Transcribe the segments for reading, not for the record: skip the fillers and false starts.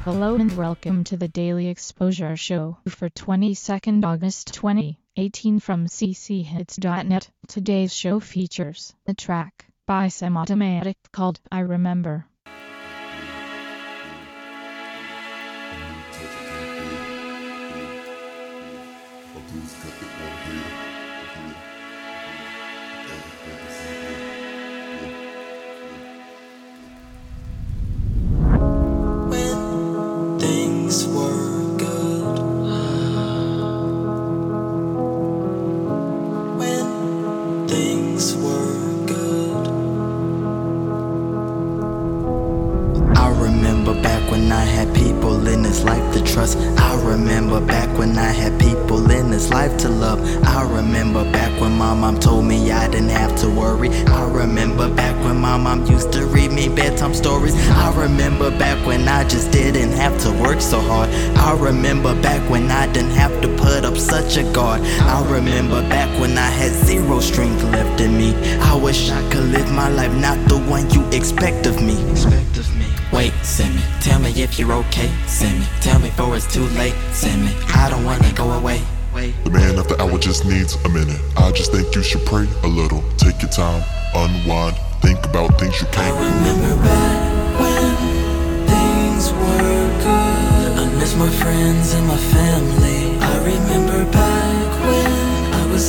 Hello and welcome to the Daily Exposure Show for 22nd August 2018 from cchits.net. Today's show features a track by Semi-Automatic called I Remember. Things were good. When things were good. I remember back when I had people in this life to trust. I remember back when I had people in this life to love. I remember back when my mom told me I didn't have to worry. I remember back when my mom used to read me bedtime stories. I remember back when I just didn't have to work so hard. I remember back when I didn't have to put up such a guard. I remember back when I had zero strength left in me. I wish I could live my life, not the one you expect of me. Wait, Simi, tell me if you're okay. Simi, tell me before it's too late. Simi, I don't wanna go away. The man of the hour just needs a minute. I just think you should pray a little. Take your time, unwind, think about things you can't. I remember back when things were good. I miss my friends and my family. I remember back when I was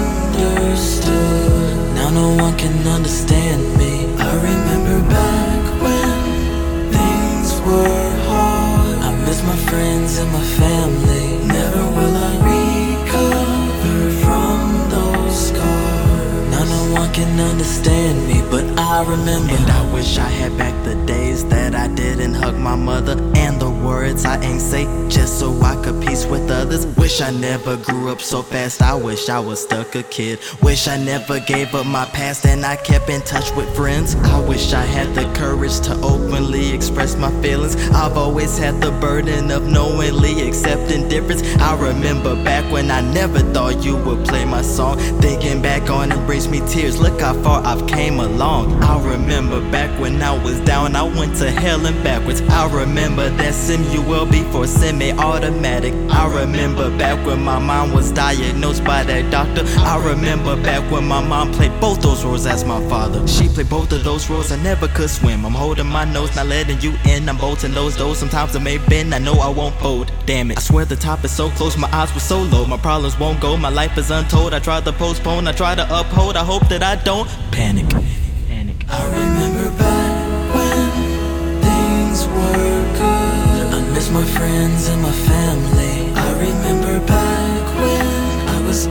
understood. Now no one can understand me. I remember back when things were hard. I miss my friends and my family. Never will I recover from those scars. Now no one can understand me, but I remember. And I wish I had back the days that I didn't hug my mother, and the words I ain't say just so I could peace with others. Wish I never grew up so fast. I wish I was stuck a kid. Wish I never gave up my past and I kept in touch with friends. I wish I had the courage to openly express my feelings. I've always had the burden of knowingly accepting difference. I remember back when I never thought you would play my song. Thinking back on it brings me tears. Look how far I've came along. I remember back when I was down, I went to hell and backwards. I remember that Samuel before Semi-Automatic. I remember back when my mom was diagnosed by that doctor. I remember back when my mom played both those roles as my father. She played both of those roles. I never could swim. I'm holding my nose, not letting you in. I'm bolting those doors. Sometimes I may bend, I know I won't fold. Damn it, I swear the top is so close. My eyes were so low, my problems won't go. My life is untold. I try to postpone, I try to uphold. I hope that I don't panic. I remember back when things were good. I miss my friends and my family. I remember back when I was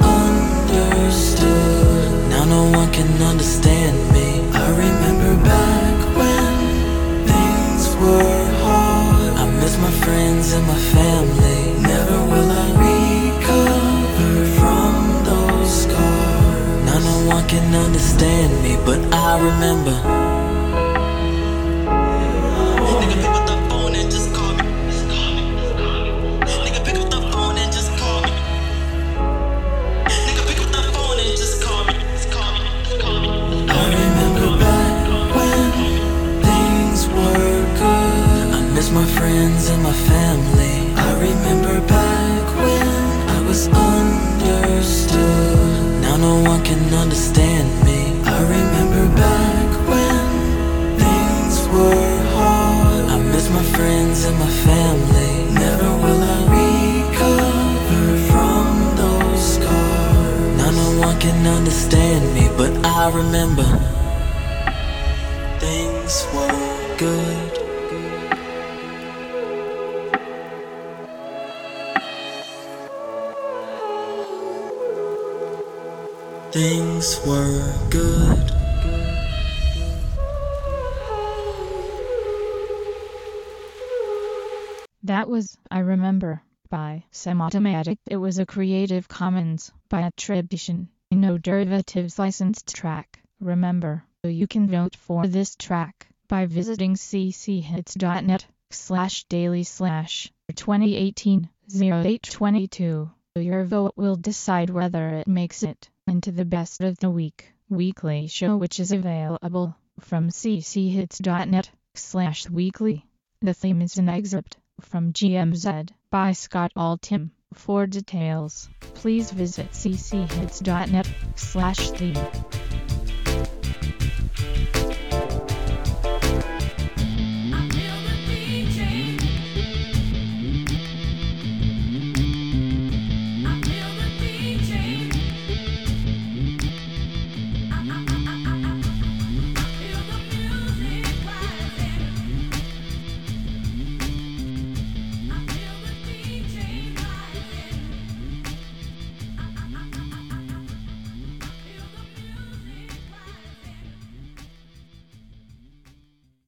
understood. Now no one can understand me. I remember back when things were hard. I miss my friends and my family. Never will I recover from those scars. Now no one can understand me, but I remember. Nigga, pick up the phone and just call me. Nigga, pick up the phone and just call me. Nigga, pick up the phone and just call me. I remember back when things were good. I miss my friends and my family. I remember back when I was understood. Now no one can understand me. I remember back when things were hard. I miss my friends and my family. Never will I recover from those scars. Now no one can understand me, but I remember. Things were good. Things were good. That was I Remember by Semi-Automatic. It was a Creative Commons by attribution, no derivatives licensed track. Remember, you can vote for this track by visiting cchits.net/daily/2018-0822. Your vote will decide whether it makes it into the Best of the Week weekly show, which is available from cchits.net/weekly. The theme is an excerpt from GMZ by Scott Altham. For details, please visit cchits.net/theme.